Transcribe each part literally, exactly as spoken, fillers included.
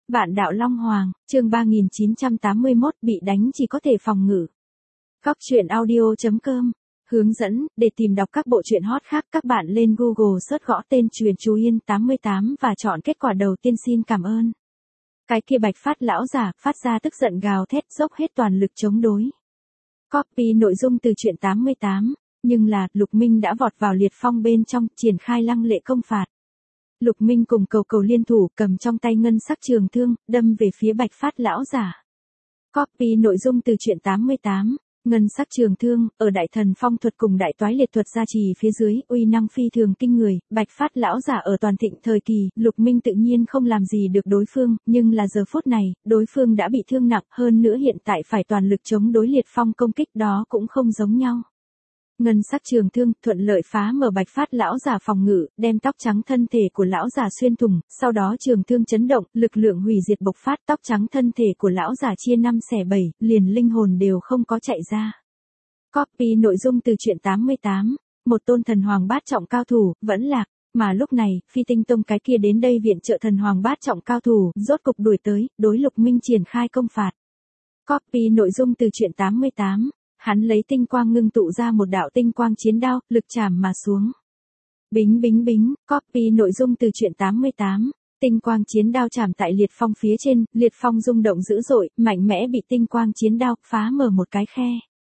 Vạn đạo Long Hoàng, chương ba nghìn chín trăm tám mươi mốt, bị đánh chỉ có thể phòng ngự. Góc truyện audio chấm com. Hướng dẫn, để tìm đọc các bộ truyện hot khác, các bạn lên Google search gõ tên Truyện Chú Yên tám mươi tám và chọn kết quả đầu tiên. Xin cảm ơn. Cái kia Bạch Phát lão giả phát ra tức giận gào thét, dốc hết toàn lực chống đối. Copy nội dung từ truyện tám mươi tám, nhưng là, Lục Minh đã vọt vào liệt phong bên trong, triển khai lăng lệ công phạt. Lục Minh cùng Cầu Cầu liên thủ, cầm trong tay ngân sắc trường thương, đâm về phía Bạch Phát lão giả. Copy nội dung từ truyện tám mươi tám, ngân sắc trường thương, ở đại thần phong thuật cùng đại toái liệt thuật gia trì phía dưới, uy năng phi thường kinh người. Bạch Phát lão giả ở toàn thịnh thời kỳ, Lục Minh tự nhiên không làm gì được đối phương, nhưng là giờ phút này, đối phương đã bị thương nặng, hơn nữa hiện tại phải toàn lực chống đối liệt phong công kích, đó cũng không giống nhau. Ngân sắc trường thương thuận lợi phá mở Bạch Phát lão giả phòng ngự, đem tóc trắng thân thể của lão giả xuyên thủng, sau đó trường thương chấn động, lực lượng hủy diệt bộc phát, tóc trắng thân thể của lão giả chia năm xẻ bảy, liền linh hồn đều không có chạy ra. Copy nội dung từ truyện tám mươi tám, một tôn thần hoàng bát trọng cao thủ, vẫn lạc, mà lúc này, Phi Tinh Tông cái kia đến đây viện trợ thần hoàng bát trọng cao thủ, rốt cục đuổi tới, đối Lục Minh triển khai công phạt. Copy nội dung từ truyện tám mươi tám. Hắn lấy tinh quang ngưng tụ ra một đạo tinh quang chiến đao, lực chạm mà xuống. Bính bính bính, copy nội dung từ truyện tám mươi tám. Tinh quang chiến đao chạm tại liệt phong phía trên, liệt phong rung động dữ dội, mạnh mẽ bị tinh quang chiến đao phá mở một cái khe.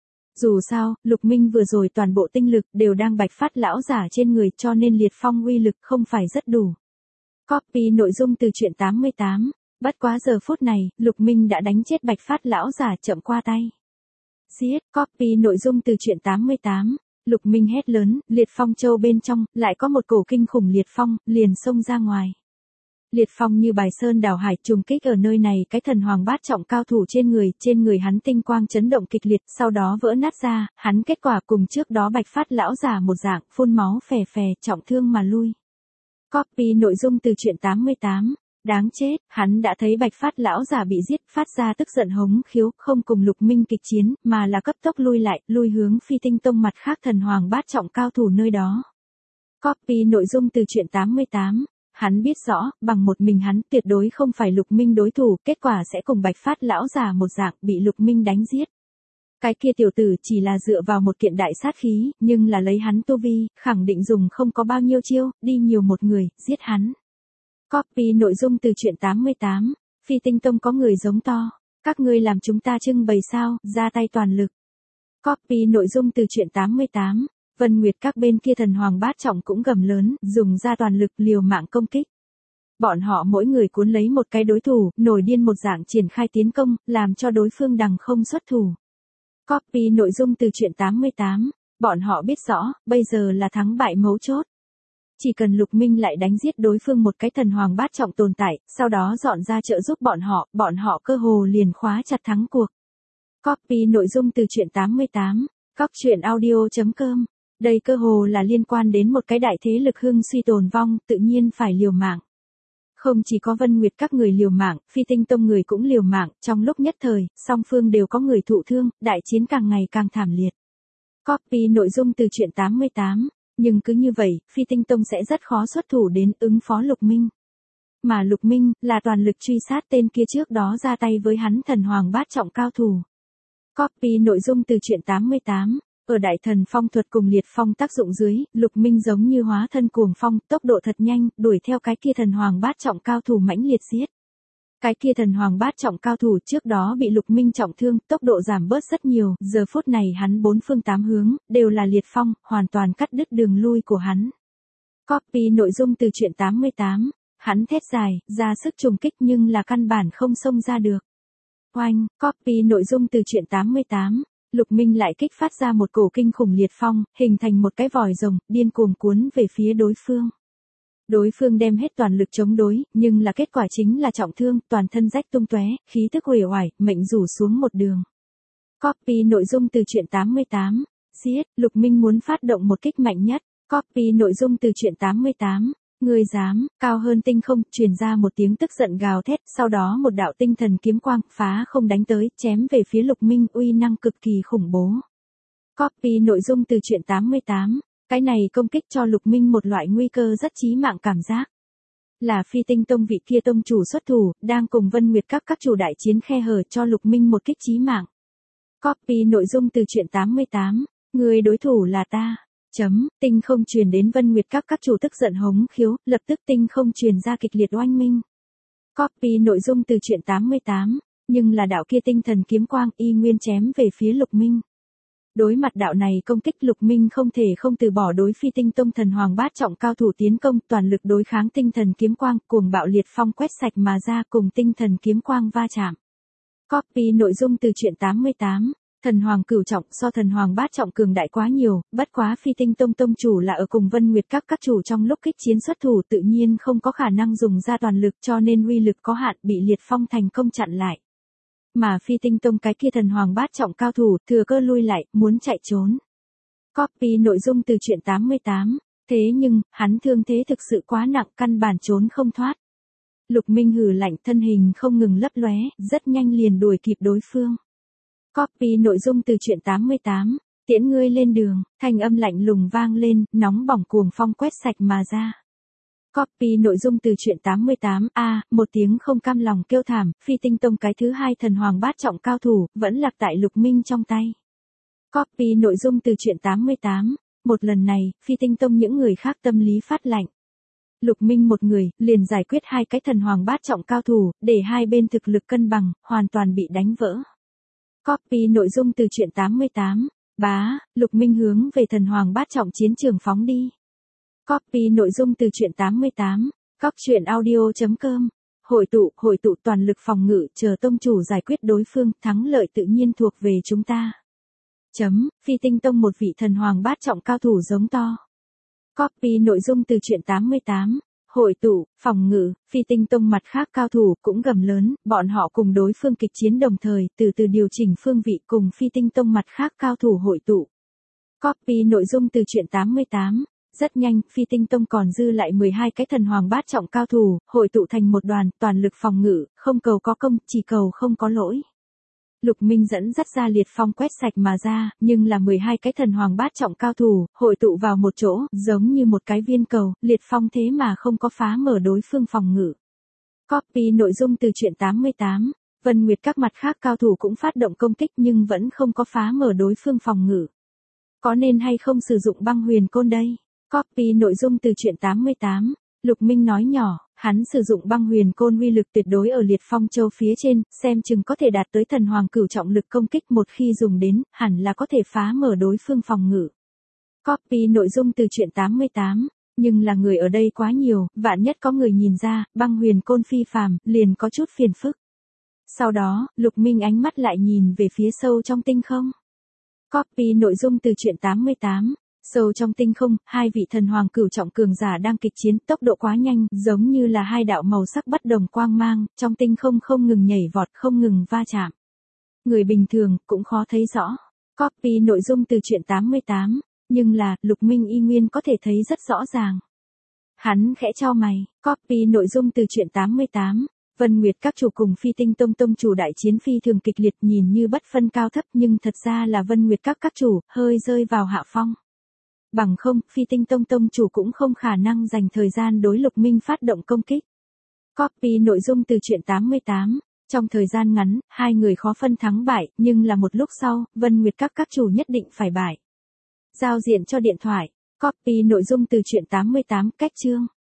Dù sao, Lục Minh vừa rồi toàn bộ tinh lực đều đang Bạch Phát lão giả trên người, cho nên liệt phong uy lực không phải rất đủ. Copy nội dung từ truyện tám mươi tám. Bất quá giờ phút này, Lục Minh đã đánh chết Bạch Phát lão giả chậm qua tay. Giết, copy nội dung từ truyện tám mươi tám, Lục Minh hét lớn, liệt phong châu bên trong, lại có một cổ kinh khủng liệt phong, liền xông ra ngoài. Liệt phong như bài sơn đảo hải trùng kích ở nơi này cái thần hoàng bát trọng cao thủ trên người, trên người hắn tinh quang chấn động kịch liệt, sau đó vỡ nát ra, hắn kết quả cùng trước đó Bạch Phát lão giả một dạng, phun máu phè phè, trọng thương mà lui. Copy nội dung từ truyện tám mươi tám. Đáng chết, hắn đã thấy Bạch Phát lão giả bị giết, phát ra tức giận hống khiếu, không cùng Lục Minh kịch chiến, mà là cấp tốc lui lại, lui hướng Phi Tinh Tông mặt khác thần hoàng bát trọng cao thủ nơi đó. Copy nội dung từ truyện tám mươi tám. Hắn biết rõ, bằng một mình hắn tuyệt đối không phải Lục Minh đối thủ, kết quả sẽ cùng Bạch Phát lão giả một dạng, bị Lục Minh đánh giết. Cái kia tiểu tử chỉ là dựa vào một kiện đại sát khí, nhưng là lấy hắn tu vi, khẳng định dùng không có bao nhiêu chiêu, đi nhiều một người, giết hắn. Copy nội dung từ truyện tám mươi tám, Phi Tinh Tông có người giống to, các ngươi làm chúng ta trưng bày sao, ra tay toàn lực. Copy nội dung từ truyện tám mươi tám, Vân Nguyệt các bên kia thần hoàng bát trọng cũng gầm lớn, dùng ra toàn lực liều mạng công kích. Bọn họ mỗi người cuốn lấy một cái đối thủ, nổi điên một dạng triển khai tiến công, làm cho đối phương đằng không xuất thủ. Copy nội dung từ truyện tám mươi tám, bọn họ biết rõ, bây giờ là thắng bại mấu chốt. Chỉ cần Lục Minh lại đánh giết đối phương một cái thần hoàng bát trọng tồn tại, sau đó dọn ra trợ giúp bọn họ, bọn họ cơ hồ liền khóa chặt thắng cuộc. Copy nội dung từ truyện tám mươi tám, góc truyện audio chấm com. Đây cơ hồ là liên quan đến một cái đại thế lực hưng suy tồn vong, tự nhiên phải liều mạng. Không chỉ có Vân Nguyệt các người liều mạng, Phi Tinh Tông người cũng liều mạng, trong lúc nhất thời, song phương đều có người thụ thương, đại chiến càng ngày càng thảm liệt. Copy nội dung từ truyện tám mươi tám. Nhưng cứ như vậy, Phi Tinh Tông sẽ rất khó xuất thủ đến ứng phó Lục Minh. Mà Lục Minh, là toàn lực truy sát tên kia trước đó ra tay với hắn thần hoàng bát trọng cao thủ. Copy nội dung từ truyện tám mươi tám, ở đại thần phong thuật cùng liệt phong tác dụng dưới, Lục Minh giống như hóa thân cuồng phong, tốc độ thật nhanh, đuổi theo cái kia thần hoàng bát trọng cao thủ mãnh liệt giết. Cái kia thần hoàng bát trọng cao thủ trước đó bị Lục Minh trọng thương, tốc độ giảm bớt rất nhiều, giờ phút này hắn bốn phương tám hướng, đều là liệt phong, hoàn toàn cắt đứt đường lui của hắn. Copy nội dung từ truyện tám mươi tám, hắn thét dài, ra sức trùng kích nhưng là căn bản không xông ra được. Oanh, copy nội dung từ truyện tám mươi tám, Lục Minh lại kích phát ra một cổ kinh khủng liệt phong, hình thành một cái vòi rồng, điên cuồng cuốn về phía đối phương. Đối phương đem hết toàn lực chống đối, nhưng là kết quả chính là trọng thương, toàn thân rách tung tóe, khí tức uể oải, mệnh rủ xuống một đường. Copy nội dung từ truyện tám mươi tám, giết, Lục Minh muốn phát động một kích mạnh nhất. Copy nội dung từ truyện tám mươi tám, ngươi dám, cao hơn tinh không, truyền ra một tiếng tức giận gào thét, sau đó một đạo tinh thần kiếm quang, phá không đánh tới, chém về phía Lục Minh, uy năng cực kỳ khủng bố. Copy nội dung từ truyện tám mươi tám. Cái này công kích cho Lục Minh một loại nguy cơ rất chí mạng cảm giác. Là Phi Tinh Tông vị kia tông chủ xuất thủ, đang cùng Vân Nguyệt các các chủ đại chiến khe hở cho Lục Minh một kích chí mạng. Copy nội dung từ truyện tám mươi tám, người đối thủ là ta. Chấm, tinh không truyền đến Vân Nguyệt các các chủ tức giận hống khiếu, lập tức tinh không truyền ra kịch liệt oanh minh. Copy nội dung từ truyện tám mươi tám, nhưng là đạo kia tinh thần kiếm quang y nguyên chém về phía Lục Minh. Đối mặt đạo này công kích Lục Minh không thể không từ bỏ đối Phi Tinh Tông thần hoàng bát trọng cao thủ tiến công toàn lực đối kháng tinh thần kiếm quang cuồng bạo liệt phong quét sạch mà ra cùng tinh thần kiếm quang va chạm. Copy nội dung từ truyện tám mươi tám, thần hoàng cửu trọng so thần hoàng bát trọng cường đại quá nhiều, bất quá Phi Tinh Tông tông chủ là ở cùng Vân Nguyệt các các chủ trong lúc kích chiến xuất thủ tự nhiên không có khả năng dùng ra toàn lực cho nên uy lực có hạn bị liệt phong thành công chặn lại. Mà Phi Tinh Tông cái kia thần hoàng bát trọng cao thủ thừa cơ lui lại, muốn chạy trốn. Copy nội dung từ truyện tám mươi tám, thế nhưng, hắn thương thế thực sự quá nặng căn bản trốn không thoát. Lục Minh hừ lạnh thân hình không ngừng lấp lóe, rất nhanh liền đuổi kịp đối phương. Copy nội dung từ truyện tám mươi tám, tiễn ngươi lên đường, thanh âm lạnh lùng vang lên, nóng bỏng cuồng phong quét sạch mà ra. Copy nội dung từ truyện tám mươi tám, a, một tiếng không cam lòng kêu thảm, Phi Tinh Tông cái thứ hai thần hoàng bát trọng cao thủ, vẫn lạc tại Lục Minh trong tay. Copy nội dung từ truyện tám mươi tám, một lần này, Phi Tinh Tông những người khác tâm lý phát lạnh. Lục Minh một người, liền giải quyết hai cái thần hoàng bát trọng cao thủ, để hai bên thực lực cân bằng, hoàn toàn bị đánh vỡ. Copy nội dung từ truyện tám mươi tám, bá, Lục Minh hướng về thần hoàng bát trọng chiến trường phóng đi. Copy nội dung từ truyện tám mươi tám, cóc truyện audio chấm com, hội tụ, hội tụ toàn lực phòng ngự, chờ tông chủ giải quyết đối phương, thắng lợi tự nhiên thuộc về chúng ta. Chấm, Phi Tinh Tông một vị thần hoàng bát trọng cao thủ giống to. Copy nội dung từ truyện tám mươi tám, hội tụ, phòng ngự, Phi Tinh Tông mặt khác cao thủ cũng gầm lớn, bọn họ cùng đối phương kịch chiến đồng thời, từ từ điều chỉnh phương vị cùng Phi Tinh Tông mặt khác cao thủ hội tụ. Copy nội dung từ truyện tám mươi tám, rất nhanh, Phi Tinh Tông còn dư lại mười hai cái thần hoàng bát trọng cao thủ, hội tụ thành một đoàn, toàn lực phòng ngự, không cầu có công, chỉ cầu không có lỗi. Lục Minh dẫn dắt ra liệt phong quét sạch mà ra, nhưng là mười hai cái thần hoàng bát trọng cao thủ, hội tụ vào một chỗ, giống như một cái viên cầu, liệt phong thế mà không có phá mở đối phương phòng ngự. Copy nội dung từ truyện tám mươi tám, Vân Nguyệt các mặt khác cao thủ cũng phát động công kích nhưng vẫn không có phá mở đối phương phòng ngự. Có nên hay không sử dụng băng huyền côn đây? Copy nội dung từ truyện tám mươi tám, Lục Minh nói nhỏ, hắn sử dụng băng huyền côn uy lực tuyệt đối ở liệt phong châu phía trên, xem chừng có thể đạt tới thần hoàng cửu trọng lực công kích một khi dùng đến, hẳn là có thể phá mở đối phương phòng ngự. Copy nội dung từ truyện tám mươi tám, nhưng là người ở đây quá nhiều, vạn nhất có người nhìn ra, băng huyền côn phi phàm, liền có chút phiền phức. Sau đó, Lục Minh ánh mắt lại nhìn về phía sâu trong tinh không. Copy nội dung từ truyện tám mươi tám. Sâu trong tinh không, hai vị thần hoàng cửu trọng cường giả đang kịch chiến, tốc độ quá nhanh, giống như là hai đạo màu sắc bất đồng quang mang, trong tinh không không ngừng nhảy vọt, không ngừng va chạm. Người bình thường cũng khó thấy rõ. Copy nội dung từ truyện tám mươi tám, nhưng là, Lục Minh y nguyên có thể thấy rất rõ ràng. Hắn khẽ chau mày, copy nội dung từ truyện tám mươi tám. Vân Nguyệt các chủ cùng Phi Tinh Tông tông chủ đại chiến phi thường kịch liệt nhìn như bất phân cao thấp nhưng thật ra là Vân Nguyệt các các chủ, hơi rơi vào hạ phong. Bằng không, Phi Tinh Tông tông chủ cũng không khả năng dành thời gian đối Lục Minh phát động công kích. Copy nội dung từ truyện tám mươi tám, trong thời gian ngắn, hai người khó phân thắng bại, nhưng là một lúc sau, Vân Nguyệt các các chủ nhất định phải bại. Giao diện cho điện thoại, copy nội dung từ truyện tám mươi tám, cách chương.